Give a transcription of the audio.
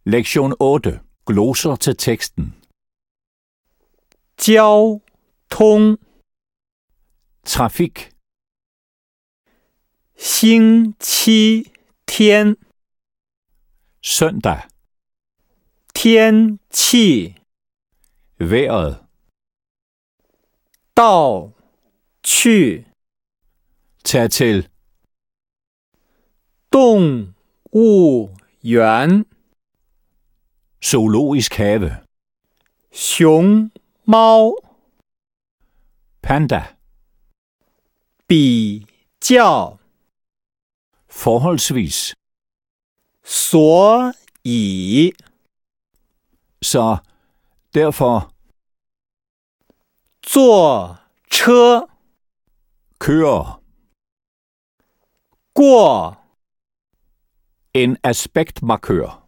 Lektion 8. Gloser til teksten. 交通 Trafik. 星期天 Søndag. 天气 Vejret. 到去 Tag til. 动物园 Zoologisk have. 熊猫 Panda. 比较 Forholdsvis. 所以 Så derfor. 坐车 Kører. 过 En aspektmarkør.